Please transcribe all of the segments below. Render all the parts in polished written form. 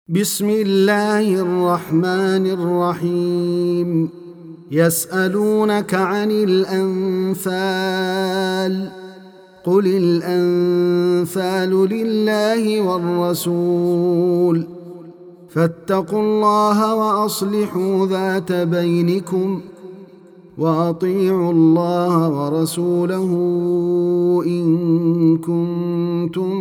بسم الله الرحمن الرحيم. يسألونك عن الأنفال، قل الأنفال لله والرسول، فاتقوا الله وأصلحوا ذات بينكم، وأطيعوا الله ورسوله إن كنتم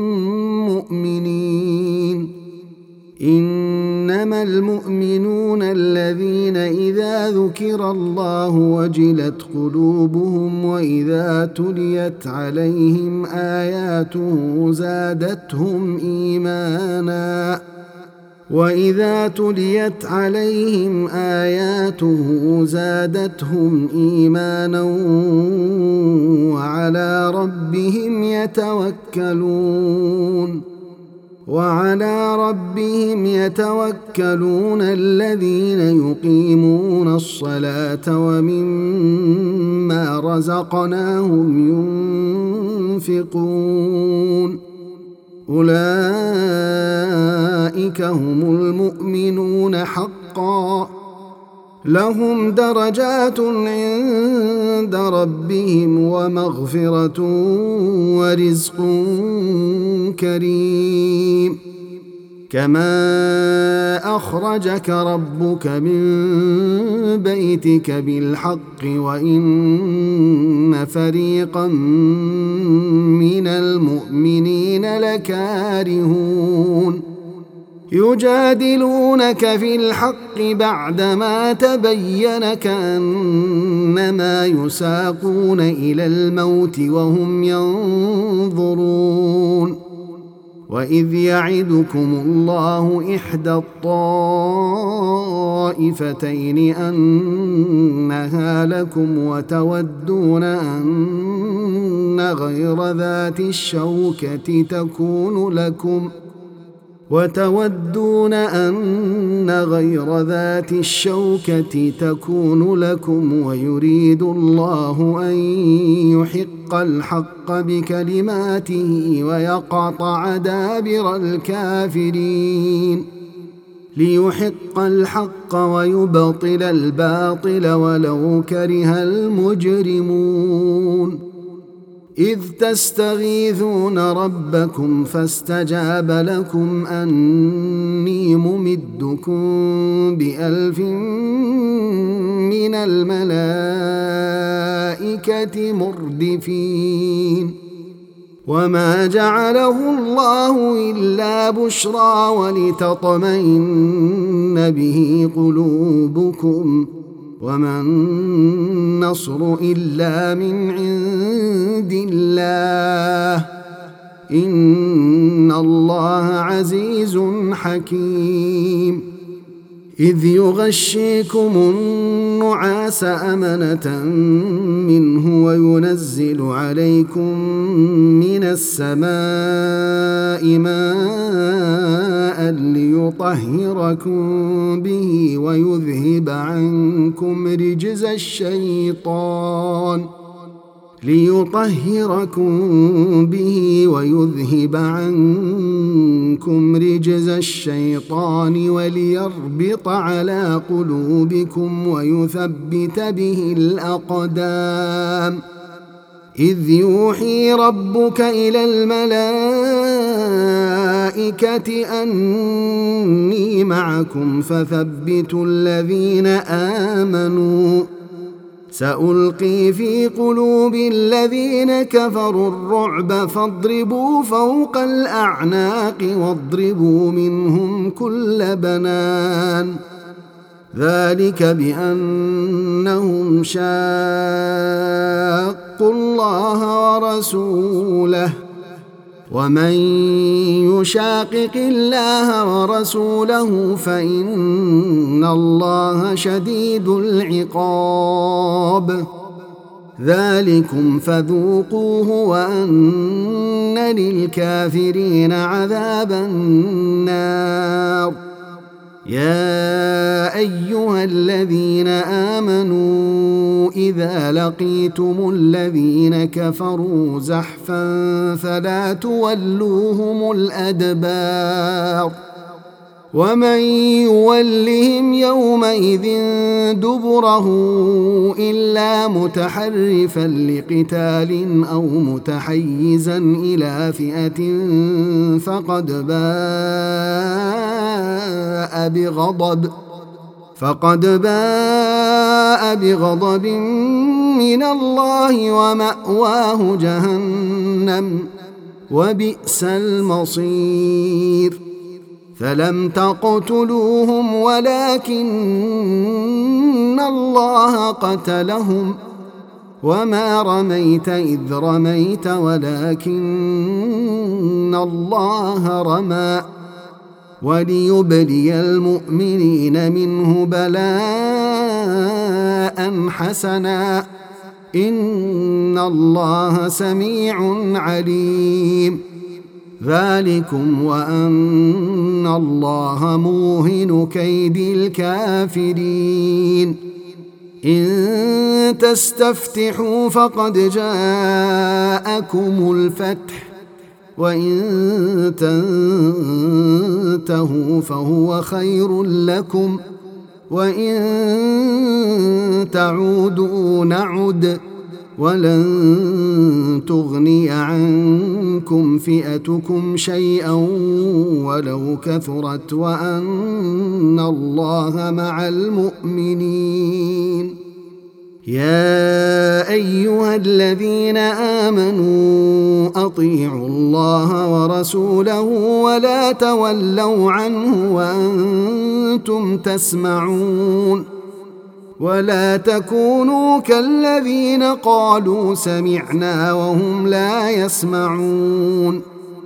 مؤمنين. إنما المؤمنون الذين إذا ذكر الله وجلت قلوبهم وإذا تليت عليهم آياته زادتهم إيمانا وعلى ربهم يتوكلون الذين يقيمون الصلاة ومما رزقناهم ينفقون. أولئك هم المؤمنون حقا، لهم درجات عند ربهم ومغفرة ورزق كريم. كما أخرجك ربك من بيتك بالحق وإن فريقا من المؤمنين لكارهون. يجادلونك في الحق بعدما تبين كأنما يساقون إلى الموت وهم ينظرون. وإذ يعدكم الله إحدى الطائفتين أنها لكم وتودون أن غير ذات الشوكة تكون لكم ويريد الله أن يحق الحق بكلماته ويقطع دابر الكافرين، ليحق الحق ويبطل الباطل ولو كره المجرمون. إذ تستغيثون ربكم فاستجاب لكم أني ممدكم ب1000 من الملائكة مردفين. وما جعله الله إلا بشرى ولتطمئن به قلوبكم، وما النصر إلا من عند الله، إن الله عزيز حكيم. إذ يغشيكم النعاس أمنة منه وينزل عليكم من السماء ماء ليطهركم به ويذهب عنكم رجز الشيطان وليربط على قلوبكم ويثبت به الأقدام. إذ يوحي ربك إلى الملائكة أني معكم فثبتوا الذين آمنوا، سألقي في قلوب الذين كفروا الرعب فاضربوا فوق الأعناق واضربوا منهم كل بنان. ذلك بأنهم شاقوا الله ورسوله، ومن يشاقق الله ورسوله فإن الله شديد العقاب. ذلكم فذوقوه وأن للكافرين عذاب النار. يا أيها الذين آمنوا إذا لقيتم الذين كفروا زحفا فلا تولوهم الأدبار ومن يولهم يومئذ دبره إلا متحرفا لقتال أو متحيزا إلى فئة فقد باء بغضب من الله ومأواه جهنم وبئس المصير فلم تقتلوهم ولكن الله قتلهم وما رميت إذ رميت ولكن الله رمى وليبلي المؤمنين منه بلاء حسنا إن الله سميع عليم ذلكم وأن الله موهن كيد الكافرين إن تستفتحوا فقد جاءكم الفتح وإن تنتهوا فهو خير لكم وإن تعودوا نعد ولن تغني عنكم فئتكم شيئا ولو كثرت وأن الله مع المؤمنين يا أيها الذين آمنوا أطيعوا الله ورسوله ولا تولوا عنه وأنتم تسمعون ولا تكونوا كالذين قالوا سمعنا وهم لا يسمعون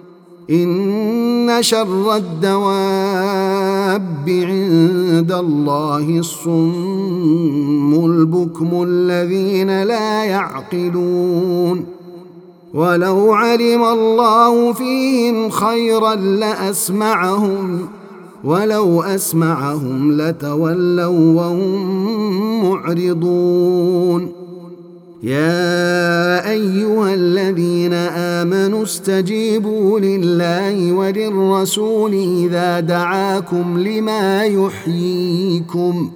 إن شر الدواب عند الله الصم البكم الذين لا يعقلون ولو علم الله فيهم خيرا لأسمعهم ولو أسمعهم لتولوا وهم معرضون يا أيها الذين آمنوا استجيبوا لله وللرسول إذا دعاكم لما يحييكم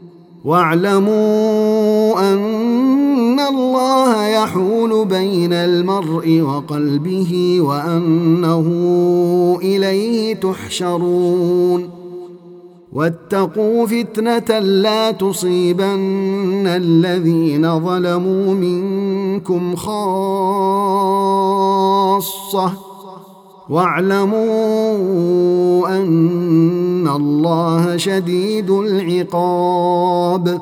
واعلموا أن الله يحول بين المرء وقلبه وأنه إليه تحشرون واتقوا فتنة لا تصيبن الذين ظلموا منكم خاصة واعلموا أن الله شديد العقاب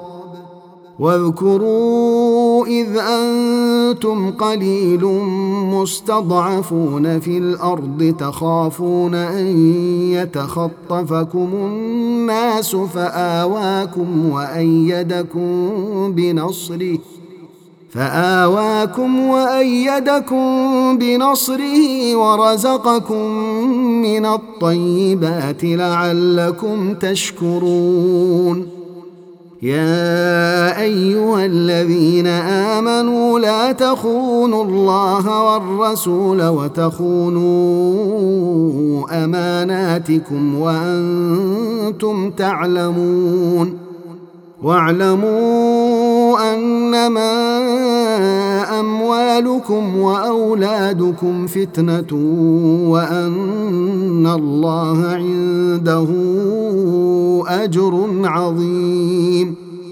واذكروا إذ أنتم قليل مستضعفون في الأرض تخافون أن يتخطفكم الناس فآواكم وأيدكم بنصره ورزقكم من الطيبات لعلكم تشكرون يا أيها الذين آمنوا لا تخونوا الله والرسول وتخونوا أماناتكم وأنتم تعلمون واعلموا أنما أموالكم وأولادكم فتنة وأن الله عنده أجر عظيم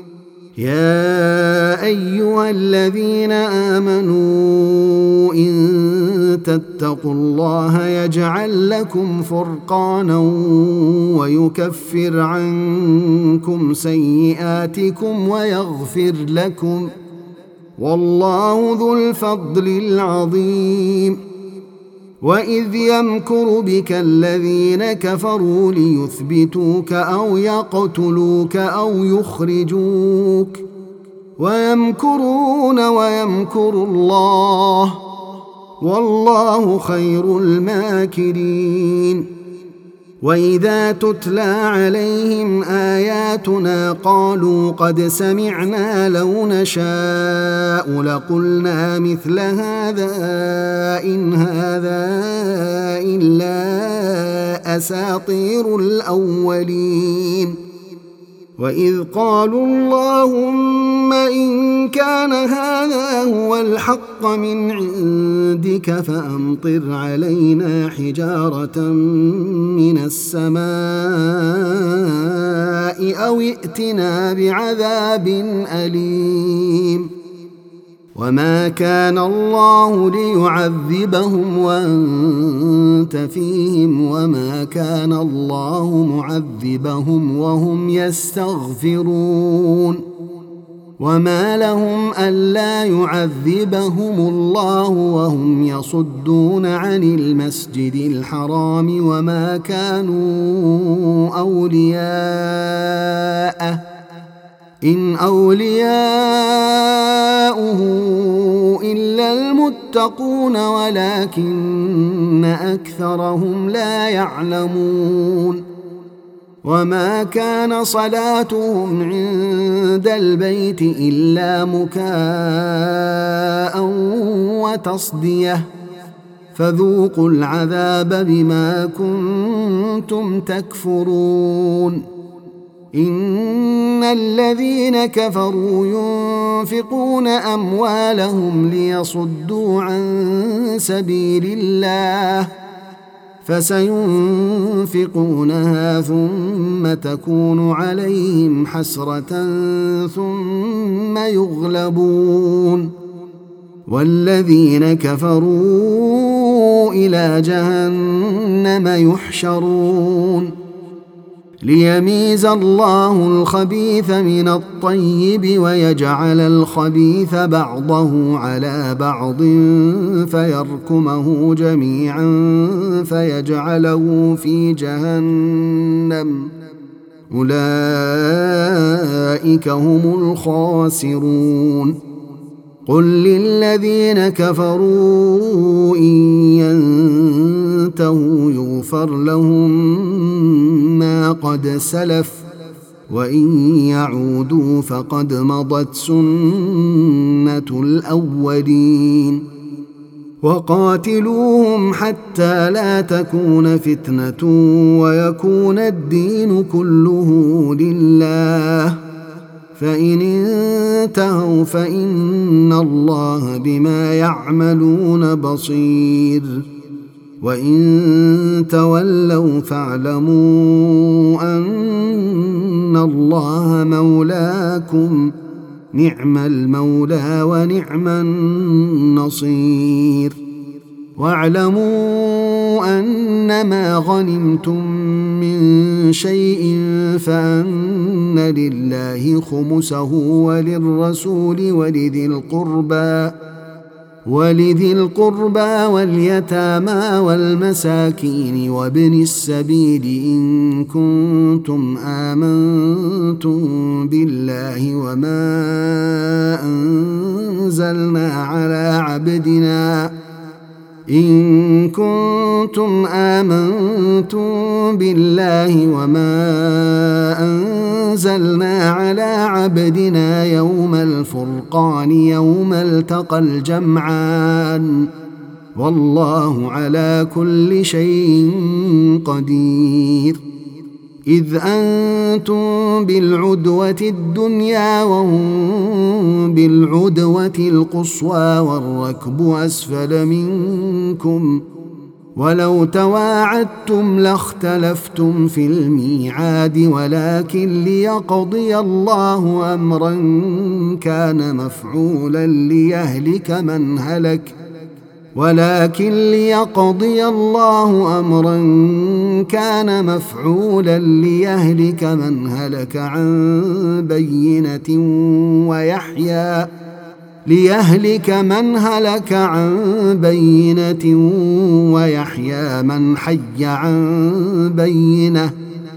يا أيها الذين آمنوا إن تتقوا الله يجعل لكم فرقانا ويكفر عنكم سيئاتكم ويغفر لكم والله ذو الفضل العظيم وإذ يمكر بك الذين كفروا ليثبتوك أو يقتلوك أو يخرجوك ويمكرون ويمكر الله والله خير الماكرين وإذا تتلى عليهم آياتنا قالوا قد سمعنا لو نشاء لقلنا مثل هذا إن هذا إلا أساطير الأولين وإذ قالوا اللهم إن كان هذا هو الحق من عندك فأمطر علينا حجارة من السماء أو ائتنا بعذاب أليم وما كان الله ليعذبهم وأنت فيهم وما كان الله معذبهم وهم يستغفرون وما لهم ألا يعذبهم الله وهم يصدون عن المسجد الحرام وما كانوا أولياءه إن أولياؤه إلا المتقون ولكن أكثرهم لا يعلمون وما كان صلاتهم عند البيت إلا مكاء وتصدية فذوقوا العذاب بما كنتم تكفرون إن الذين كفروا ينفقون أموالهم ليصدوا عن سبيل الله فسينفقونها ثم تكون عليهم حسرة ثم يغلبون والذين كفروا إلى جهنم يحشرون ليميز الله الخبيث من الطيب ويجعل الخبيث بعضه على بعض فيركمه جميعا فيجعله في جهنم أولئك هم الخاسرون قل للذين كفروا إن ينتهوا يغفر لهم ما قد سلف وإن يعودوا فقد مضت سنة الأولين وقاتلوهم حتى لا تكون فتنة ويكون الدين كله لله فإن انتهوا فإن الله بما يعملون بصير وإن تولوا فاعلموا أن الله مولاكم نعم المولى ونعم النصير واعلموا أنما غنمتم من شيء فأن لله خمسه وللرسول ولذي القربى واليتامى والمساكين وابن السبيل إن كنتم آمنتم بالله وما أنزلنا على عبدنا يوم الفرقان يوم التقى الجمعان والله على كل شيء قدير إذ أنتم بالعدوة الدنيا وهم بالعدوة القصوى والركب أسفل منكم ولو تواعدتم لاختلفتم في الميعاد ولكن ليقضي الله أمرا كان مفعولا ليهلك من هلك عن بينة ويحيى من حي عن بينة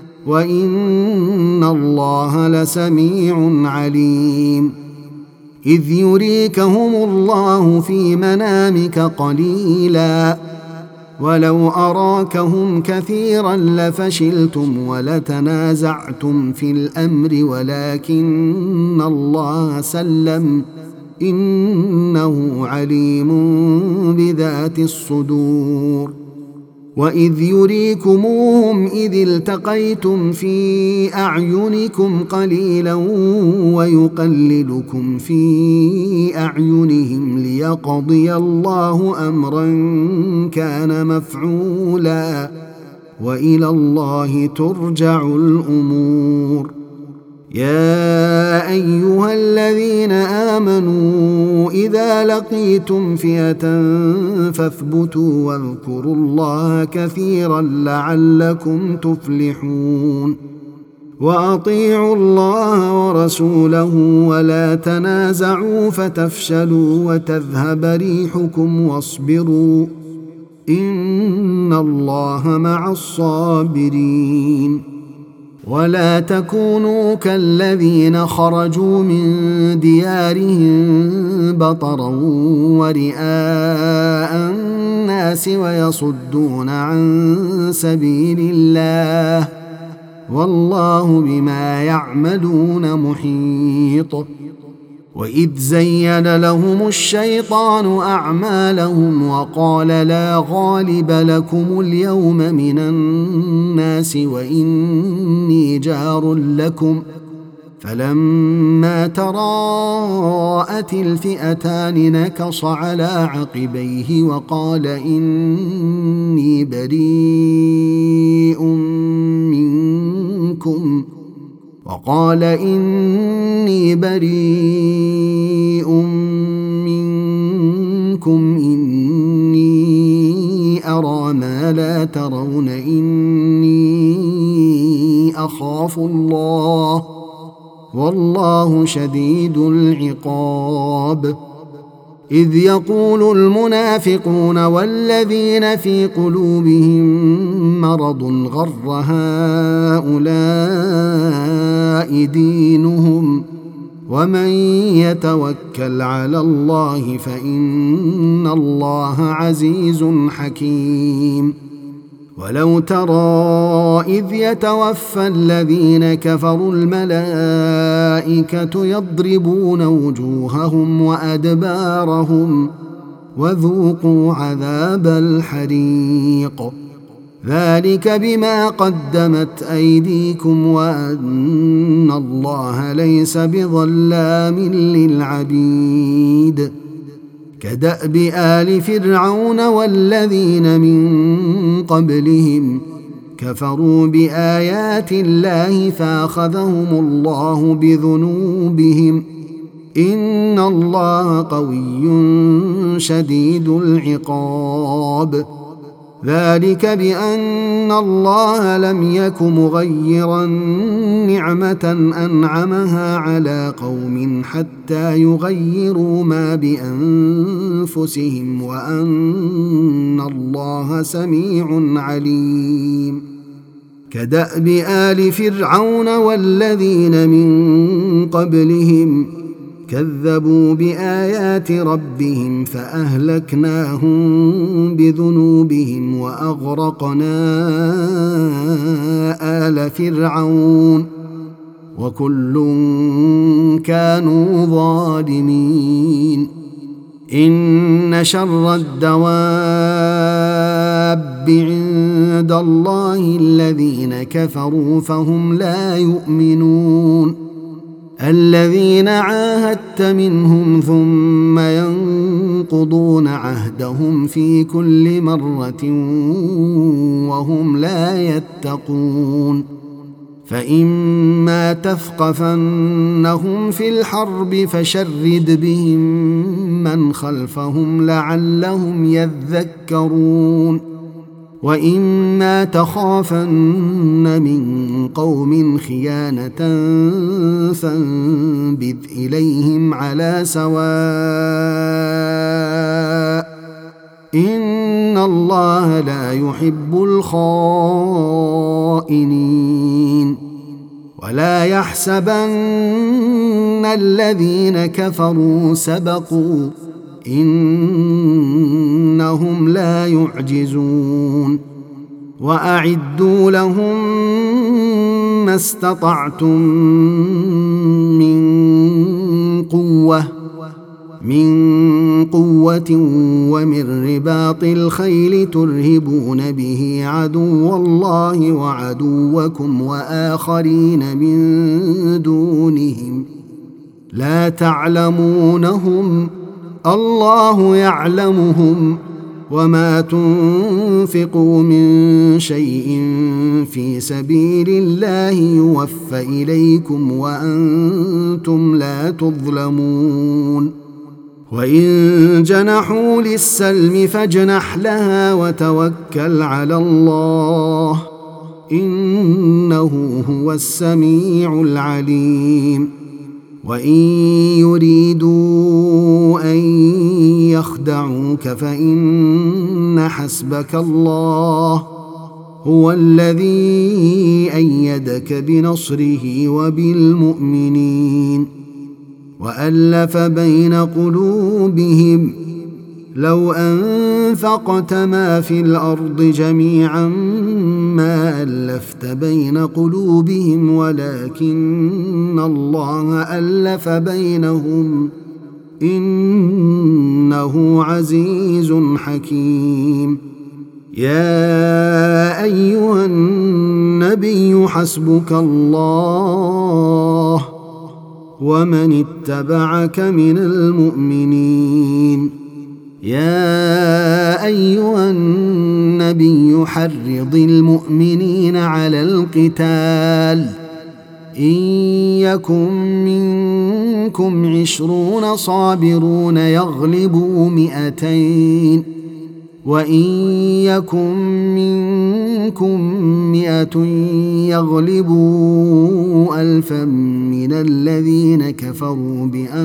وإن الله لسميع عليم إذ يريكهم الله في منامك قليلا ولو أراكهم كثيرا لفشلتم ولتنازعتم في الأمر ولكن الله سلم إنه عليم بذات الصدور وإذ يريكموهم إذ التقيتم في أعينكم قليلا ويقللكم في أعينهم ليقضي الله أمرا كان مفعولا وإلى الله ترجع الأمور. يا أيها الذين آمنوا إذا لقيتم فئة فاثبتوا واذكروا الله كثيرا لعلكم تفلحون. وأطيعوا الله ورسوله ولا تنازعوا فتفشلوا وتذهب ريحكم واصبروا إن الله مع الصابرين. ولا تكونوا كالذين خرجوا من ديارهم بطرا ورئاء الناس ويصدون عن سبيل الله والله بما يعملون محيط. وإذ زين لهم الشيطان أعمالهم وقال لا غالب لكم اليوم من الناس وإني جار لكم فلما تراءت الفئتان نكص على عقبيه وقال إني بريء منكم إني أرى ما لا ترون إني أخاف الله والله شديد العقاب. إذ يقول المنافقون والذين في قلوبهم مرض غر هؤلاء دينهم ومن يتوكل على الله فإن الله عزيز حكيم. ولو ترى إذ يتوفى الذين كفروا الملائكة يضربون وجوههم وأدبارهم وذوقوا عذاب الحريق ذلك بما قدمت أيديكم وأن الله ليس بظلام للعبيد. كدأب آل فرعون والذين من قبلهم كفروا بآيات الله فأخذهم الله بذنوبهم إن الله قوي شديد العقاب. ذلك بأن الله لم يك مغيرا نعمة أنعمها على قوم حتى يغيروا ما بأنفسهم وأن الله سميع عليم. كدأب آل فرعون والذين من قبلهم كذبوا بآيات ربهم فأهلكناهم بذنوبهم وأغرقنا آل فرعون وكل كانوا ظالمين. إن شر الدواب عند الله الذين كفروا فهم لا يؤمنون. الذين عاهدت منهم ثم ينقضون عهدهم في كل مرة وهم لا يتقون. فإما تثقفنهم في الحرب فشرد بهم من خلفهم لعلهم يذكرون. وإما تخافن من قوم خيانة فانبذ إليهم على سواء إن الله لا يحب الخائنين. ولا يحسبن الذين كفروا سبقوا إنهم لا يعجزون. وأعدوا لهم ما استطعتم من قوة من قوة ومن رباط الخيل ترهبون به عدو الله وعدوكم وآخرين من دونهم لا تعلمونهم الله يعلمهم وما تنفقوا من شيء في سبيل الله يوفى إليكم وأنتم لا تظلمون وإن جنحوا للسلم فاجنح لها وتوكل على الله إنه هو السميع العليم وإن يريدوا أن يخدعوك فإن حسبك الله هو الذي أيدك بنصره وبالمؤمنين وألف بين قلوبهم لو أنفقت ما في الأرض جميعا ما ألفت بين قلوبهم ولكن الله ألف بينهم إنه عزيز حكيم يا أيها النبي حسبك الله ومن اتبعك من المؤمنين يا أيها النبي حرض المؤمنين على القتال إن يكن منكم 20 صابرون يغلبوا 200 وإن يكن منكم 100 يغلبوا 1000 من الذين كفروا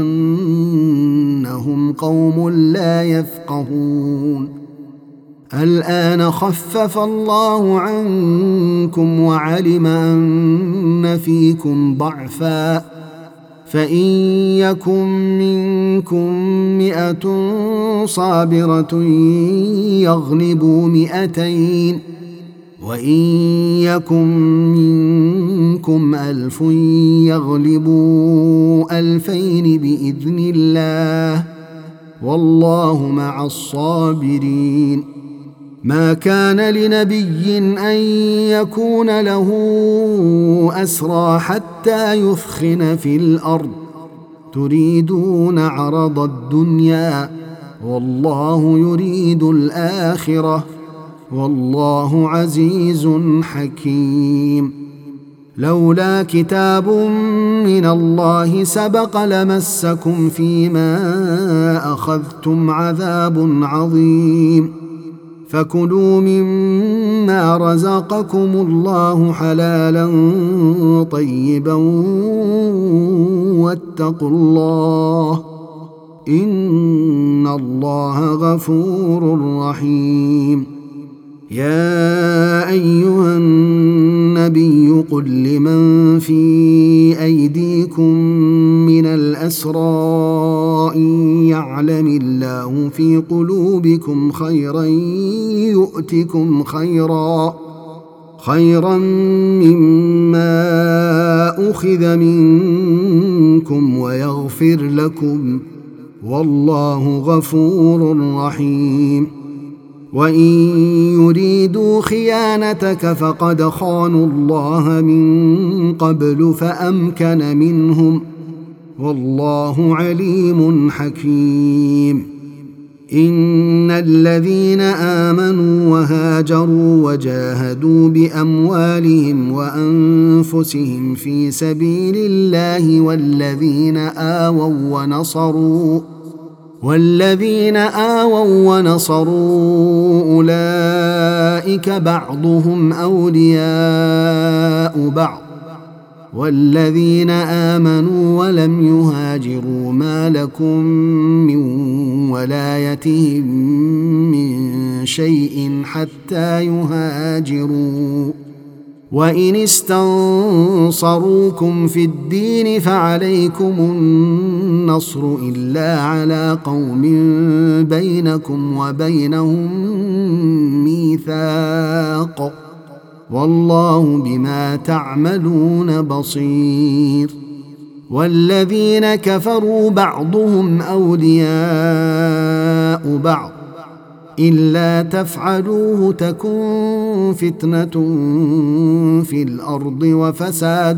بأنهم قوم لا يفقهون الآن خفف الله عنكم وعلم أن فيكم ضعفا فإن يكن منكم 100 صابرة يغلبوا 200 وإن يكن منكم 1000 يغلبوا 2000 بإذن الله والله مع الصابرين ما كان لنبي أن يكون له أسرى حتى يثخن في الأرض تريدون عرض الدنيا والله يريد الآخرة والله عزيز حكيم لولا كتاب من الله سبق لمسكم فيما أخذتم عذاب عظيم فكلوا مما رزقكم الله حلالا طيبا واتقوا الله إن الله غفور رحيم يا أيها النبي قل لمن في أيديكم من الأسرى إن يعلم الله في قلوبكم خيرا يؤتكم خيرا مما أخذ منكم ويغفر لكم والله غفور رحيم وإن يريدوا خيانتك فقد خانوا الله من قبل فأمكن منهم والله عليم حكيم إن الذين آمنوا وهاجروا وجاهدوا بأموالهم وأنفسهم في سبيل الله والذين آووا ونصروا أولئك بعضهم أولياء بعض والذين آمنوا ولم يهاجروا ما لكم من ولايتهم من شيء حتى يهاجروا وإن استنصروكم في الدين فعليكم النصر إلا على قوم بينكم وبينهم ميثاق والله بما تعملون بصير والذين كفروا بعضهم أولياء بعض إلا تفعلوه تكن فتنة في الأرض وفساد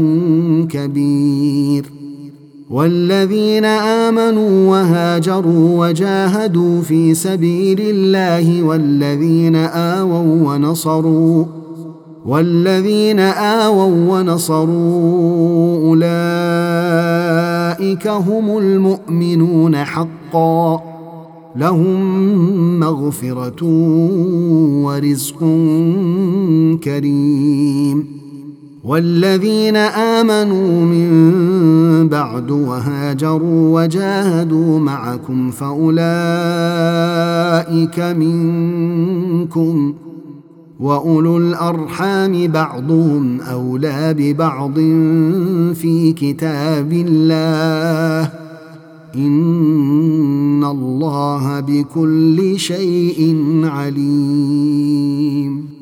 كبير. والذين آمنوا وهاجروا وجاهدوا في سبيل الله والذين آووا ونصروا أولئك هم المؤمنون حقا لهم مغفرة ورزق كريم. والذين آمنوا من بعد وهاجروا وجاهدوا معكم فأولئك منكم وأولو الأرحام بعضهم أولى ببعض في كتاب الله إن الله بكل شيء عليم.